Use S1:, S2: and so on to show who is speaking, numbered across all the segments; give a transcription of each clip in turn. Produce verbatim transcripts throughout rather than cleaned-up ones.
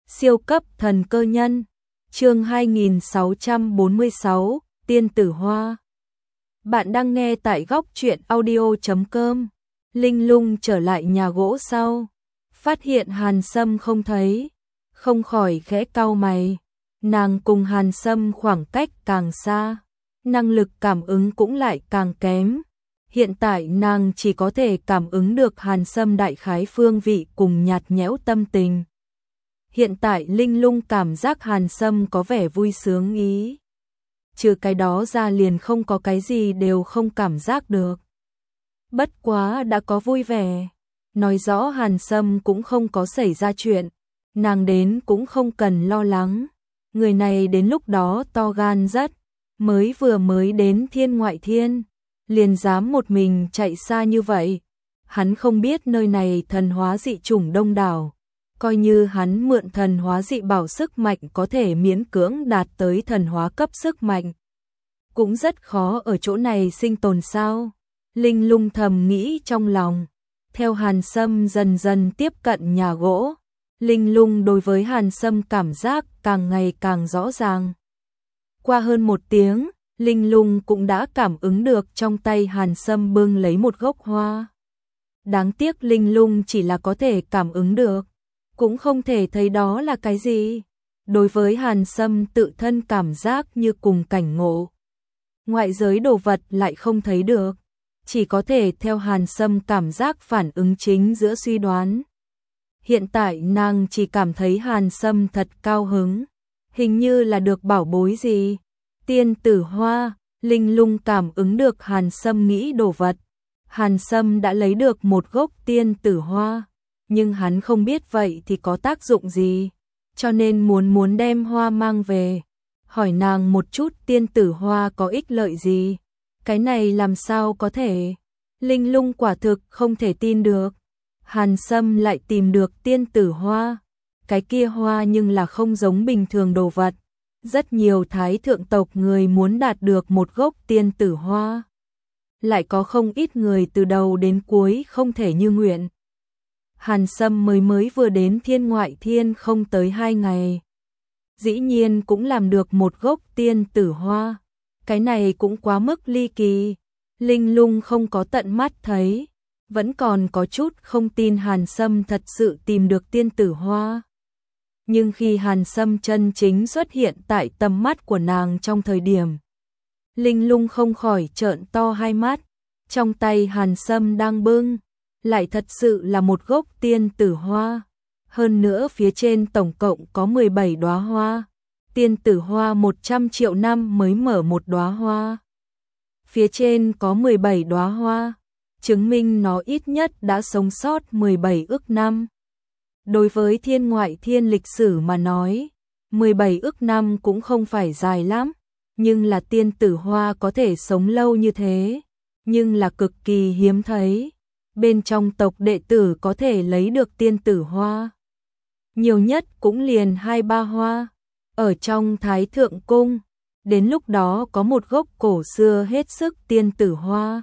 S1: Siêu cấp thần cơ nhân, chương hai nghìn sáu trăm bốn mươi sáu, Tiên tử hoa. Bạn đang nghe tại góc truyện audio chấm com. Linh Lung trở lại nhà gỗ sau, phát hiện Hàn Sâm không thấy, không khỏi khẽ cau mày. Nàng cùng Hàn Sâm khoảng cách càng xa, năng lực cảm ứng cũng lại càng kém. Hiện tại nàng chỉ có thể cảm ứng được Hàn Sâm đại khái phương vị cùng nhạt nhẽo tâm tình. Hiện tại Linh Lung cảm giác Hàn Sâm có vẻ vui sướng ý. Trừ cái đó ra liền không có cái gì đều không cảm giác được. Bất quá đã có vui vẻ, nói rõ Hàn Sâm cũng không có xảy ra chuyện, nàng đến cũng không cần lo lắng. Người này đến lúc đó to gan rất, mới vừa mới đến thiên ngoại thiên, liền dám một mình chạy xa như vậy. Hắn không biết nơi này thần hóa dị chủng đông đảo, coi như hắn mượn thần hóa dị bảo sức mạnh có thể miễn cưỡng đạt tới thần hóa cấp sức mạnh, cũng rất khó ở chỗ này sinh tồn sao. Linh Lung thầm nghĩ trong lòng. Theo Hàn Sâm dần dần tiếp cận nhà gỗ, Linh Lung đối với Hàn Sâm cảm giác càng ngày càng rõ ràng. Qua hơn một tiếng, Linh Lung cũng đã cảm ứng được trong tay Hàn Sâm bưng lấy một gốc hoa. Đáng tiếc Linh Lung chỉ là có thể cảm ứng được, cũng không thể thấy đó là cái gì. Đối với Hàn Sâm tự thân cảm giác như cùng cảnh ngộ, ngoại giới đồ vật lại không thấy được, chỉ có thể theo Hàn Sâm cảm giác phản ứng chính giữa suy đoán. Hiện tại nàng chỉ cảm thấy Hàn Sâm thật cao hứng, hình như là được bảo bối gì. Tiên tử hoa. Linh Lung cảm ứng được Hàn Sâm nghĩ đồ vật. Hàn Sâm đã lấy được một gốc tiên tử hoa, nhưng hắn không biết vậy thì có tác dụng gì, cho nên muốn muốn đem hoa mang về. Hỏi nàng một chút tiên tử hoa có ích lợi gì? Cái này làm sao có thể? Linh Lung quả thực không thể tin được. Hàn Sâm lại tìm được tiên tử hoa. Cái kia hoa nhưng là không giống bình thường đồ vật. Rất nhiều thái thượng tộc người muốn đạt được một gốc tiên tử hoa, lại có không ít người từ đầu đến cuối không thể như nguyện. Hàn Sâm mới mới vừa đến thiên ngoại thiên không tới hai ngày, dĩ nhiên cũng làm được một gốc tiên tử hoa. Cái này cũng quá mức ly kỳ. Linh Lung không có tận mắt thấy, vẫn còn có chút không tin Hàn Sâm thật sự tìm được tiên tử hoa. Nhưng khi Hàn Sâm chân chính xuất hiện tại tầm mắt của nàng trong thời điểm, Linh Lung không khỏi trợn to hai mắt. Trong tay Hàn Sâm đang bưng, lại thật sự là một gốc tiên tử hoa. Hơn nữa phía trên tổng cộng có mười bảy đóa hoa. Tiên tử hoa một trăm triệu năm mới mở một đóa hoa. Phía trên có mười bảy đóa hoa, chứng minh nó ít nhất đã sống sót mười bảy ức năm. Đối với thiên ngoại thiên lịch sử mà nói, mười bảy ức năm cũng không phải dài lắm, nhưng là tiên tử hoa có thể sống lâu như thế, nhưng là cực kỳ hiếm thấy. Bên trong tộc đệ tử có thể lấy được tiên tử hoa, nhiều nhất cũng liền hai ba hoa. Ở trong Thái Thượng Cung, đến lúc đó có một gốc cổ xưa hết sức tiên tử hoa,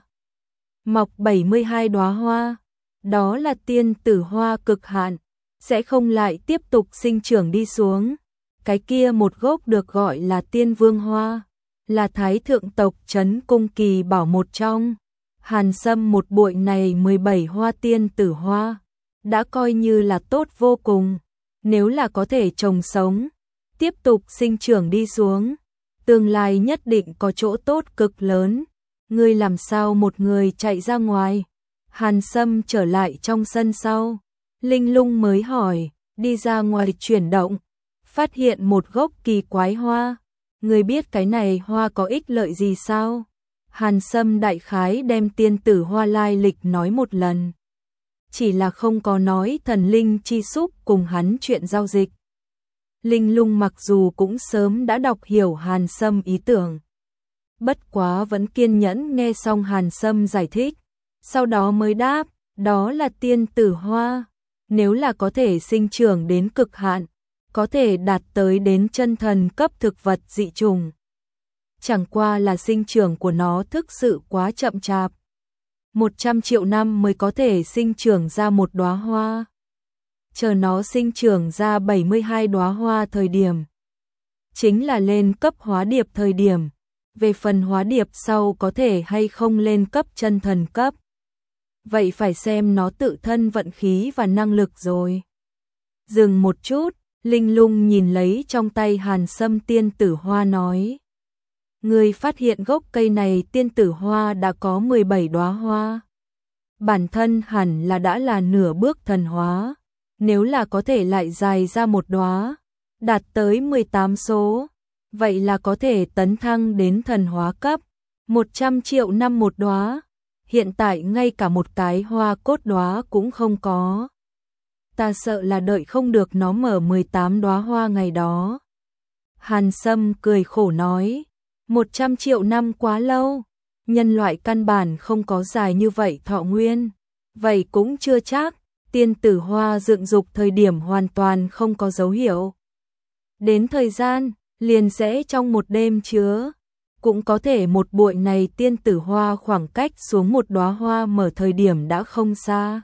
S1: mọc bảy mươi hai đóa hoa, đó là tiên tử hoa cực hạn, sẽ không lại tiếp tục sinh trưởng đi xuống. Cái kia một gốc được gọi là tiên vương hoa, là Thái Thượng tộc trấn cung kỳ bảo một trong. Hàn Sâm một bụi này mười bảy hoa tiên tử hoa, đã coi như là tốt vô cùng. Nếu là có thể trồng sống, tiếp tục sinh trưởng đi xuống, tương lai nhất định có chỗ tốt cực lớn. Ngươi làm sao một người chạy ra ngoài? Hàn Sâm trở lại trong sân sau, Linh Lung mới hỏi. Đi ra ngoài chuyển động, phát hiện một gốc kỳ quái hoa. Ngươi biết cái này hoa có ích lợi gì sao? Hàn Sâm đại khái đem tiên tử hoa lai lịch nói một lần, chỉ là không có nói thần linh chi xúc cùng hắn chuyện giao dịch. Linh Lung mặc dù cũng sớm đã đọc hiểu Hàn Sâm ý tưởng, bất quá vẫn kiên nhẫn nghe xong Hàn Sâm giải thích, sau đó mới đáp, đó là tiên tử hoa, nếu là có thể sinh trưởng đến cực hạn, có thể đạt tới đến chân thần cấp thực vật dị trùng. Chẳng qua là sinh trưởng của nó thực sự quá chậm chạp, một trăm triệu năm mới có thể sinh trưởng ra một đóa hoa. chờ nó sinh trưởng ra bảy mươi hai đóa hoa thời điểm. Chính là lên cấp hóa điệp thời điểm. Về phần hóa điệp sau có thể hay không lên cấp chân thần cấp. Vậy phải xem nó tự thân vận khí và năng lực rồi. Dừng một chút, Linh Lung nhìn lấy trong tay Hàn Sâm tiên tử hoa nói. Người phát hiện gốc cây này tiên tử hoa đã có mười bảy đóa hoa. Bản thân hẳn là đã là nửa bước thần hóa. Nếu là có thể lại dài ra một đóa, đạt tới mười tám số, vậy là có thể tấn thăng đến thần hóa cấp. một trăm triệu năm một đóa. Hiện tại ngay cả một cái hoa cốt đóa cũng không có. Ta sợ là đợi không được nó mở mười tám đóa hoa ngày đó. Hàn Sâm cười khổ nói, một trăm triệu năm quá lâu, nhân loại căn bản không có dài như vậy thọ nguyên. Vậy cũng chưa chắc, tiên tử hoa dựng dục thời điểm hoàn toàn không có dấu hiệu. Đến thời gian, liền sẽ trong một đêm chứa. Cũng có thể một bụi này tiên tử hoa khoảng cách xuống một đóa hoa mở thời điểm đã không xa.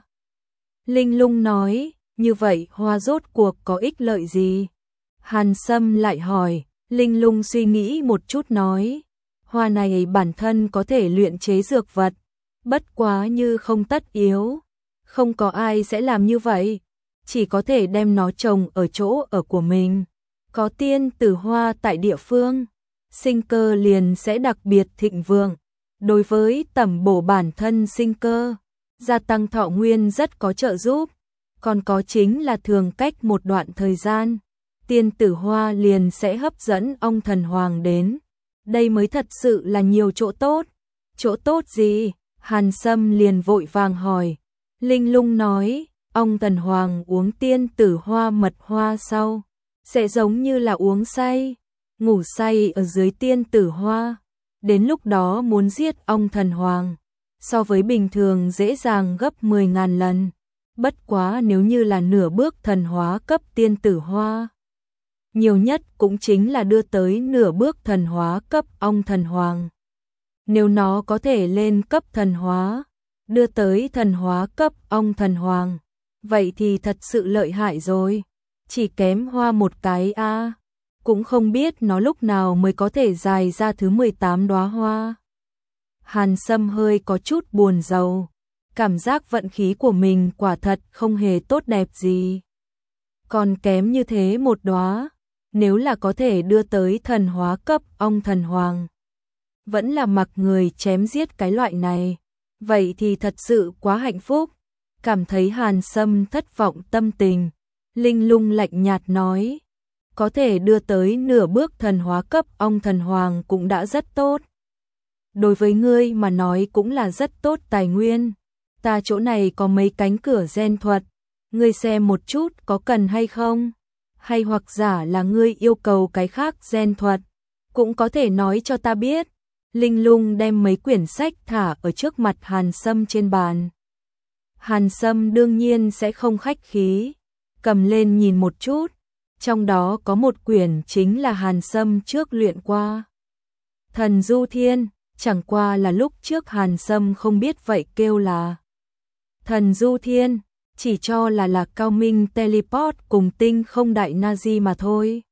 S1: Linh Lung nói, như vậy hoa rốt cuộc có ích lợi gì? Hàn Sâm lại hỏi, Linh Lung suy nghĩ một chút nói, hoa này bản thân có thể luyện chế dược vật, bất quá như không tất yếu. Không có ai sẽ làm như vậy, chỉ có thể đem nó trồng ở chỗ ở của mình. Có tiên tử hoa tại địa phương, sinh cơ liền sẽ đặc biệt thịnh vượng. Đối với tẩm bổ bản thân sinh cơ, gia tăng thọ nguyên rất có trợ giúp. Còn có chính là thường cách một đoạn thời gian, tiên tử hoa liền sẽ hấp dẫn ong thần hoàng đến. Đây mới thật sự là nhiều chỗ tốt. Chỗ tốt gì? Hàn Sâm liền vội vàng hỏi. Linh Lung nói, ong thần hoàng uống tiên tử hoa mật hoa sau, sẽ giống như là uống say, ngủ say ở dưới tiên tử hoa. Đến lúc đó muốn giết ong thần hoàng, so với bình thường dễ dàng gấp mười ngàn lần. Bất quá nếu như là nửa bước thần hóa cấp tiên tử hoa, nhiều nhất cũng chính là đưa tới nửa bước thần hóa cấp ong thần hoàng. Nếu nó có thể lên cấp thần hóa, đưa tới thần hóa cấp ong thần hoàng, vậy thì thật sự lợi hại rồi. Chỉ kém hoa một cái a, à. Cũng không biết nó lúc nào mới có thể dài ra thứ mười tám đóa hoa. Hàn Sâm hơi có chút buồn rầu, cảm giác vận khí của mình quả thật không hề tốt đẹp gì. Còn kém như thế một đóa, nếu là có thể đưa tới thần hóa cấp ong thần hoàng, vẫn là mặc người chém giết cái loại này, vậy thì thật sự quá hạnh phúc. Cảm thấy Hàn Sâm thất vọng tâm tình, Linh Lung lạnh nhạt nói, có thể đưa tới nửa bước thần hóa cấp ong thần hoàng cũng đã rất tốt. Đối với ngươi mà nói cũng là rất tốt tài nguyên. Ta chỗ này có mấy cánh cửa gen thuật, ngươi xem một chút có cần hay không? Hay hoặc giả là ngươi yêu cầu cái khác gen thuật, cũng có thể nói cho ta biết. Linh Lung đem mấy quyển sách thả ở trước mặt Hàn Sâm trên bàn. Hàn Sâm đương nhiên sẽ không khách khí, cầm lên nhìn một chút, trong đó có một quyển chính là Hàn Sâm trước luyện qua. Thần Du Thiên, chẳng qua là lúc trước Hàn Sâm không biết vậy kêu là Thần Du Thiên, chỉ cho là là cao minh teleport cùng tinh không đại Nazi mà thôi.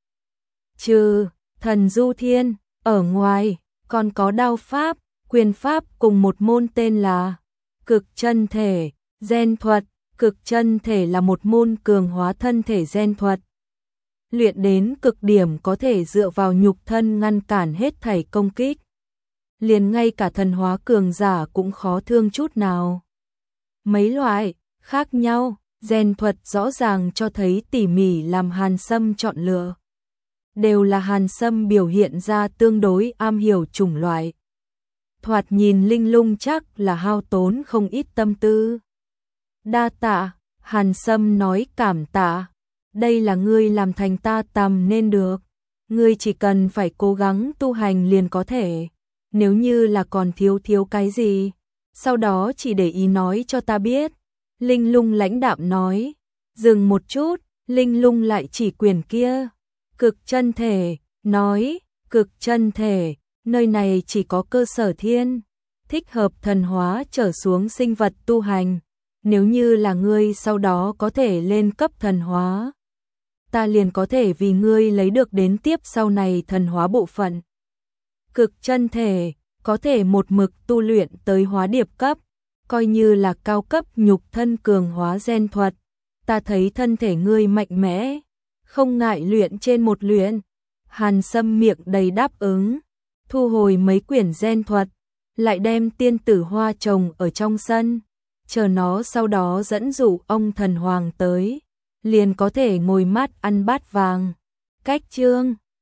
S1: Trừ Thần Du Thiên, ở ngoài còn có đao pháp, quyền pháp cùng một môn tên là Cực Chân Thể, gen thuật. Cực Chân Thể là một môn cường hóa thân thể gen thuật. Luyện đến cực điểm có thể dựa vào nhục thân ngăn cản hết thảy công kích. Liền ngay cả thần hóa cường giả cũng khó thương chút nào. Mấy loại khác nhau, gen thuật rõ ràng cho thấy tỉ mỉ làm Hàn Sâm chọn lựa. Đều là Hàn Sâm biểu hiện ra tương đối am hiểu chủng loại. Thoạt nhìn Linh Lung chắc là hao tốn không ít tâm tư. Đa tạ, Hàn Sâm nói cảm tạ. Đây là ngươi làm thành ta tầm nên được. Ngươi chỉ cần phải cố gắng tu hành liền có thể. Nếu như là còn thiếu thiếu cái gì, sau đó chỉ để ý nói cho ta biết. Linh Lung lãnh đạm nói. Dừng một chút, Linh Lung lại chỉ quyển kia. Cực Chân Thể, nói, Cực Chân Thể, nơi này chỉ có cơ sở thiên, thích hợp thần hóa trở xuống sinh vật tu hành. nếu như là ngươi sau đó có thể lên cấp thần hóa, ta liền có thể vì ngươi lấy được đến tiếp sau này thần hóa bộ phận. Cực chân thể, có thể một mực tu luyện tới hóa điệp cấp, coi như là cao cấp nhục thân cường hóa gen thuật. Ta thấy thân thể ngươi mạnh mẽ, không ngại luyện trên một luyện. Hàn Sâm miệng đầy đáp ứng, thu hồi mấy quyển gen thuật, lại đem tiên tử hoa trồng ở trong sân, chờ nó sau đó dẫn dụ ông thần hoàng tới, liền có thể ngồi mát ăn bát vàng. Cách chương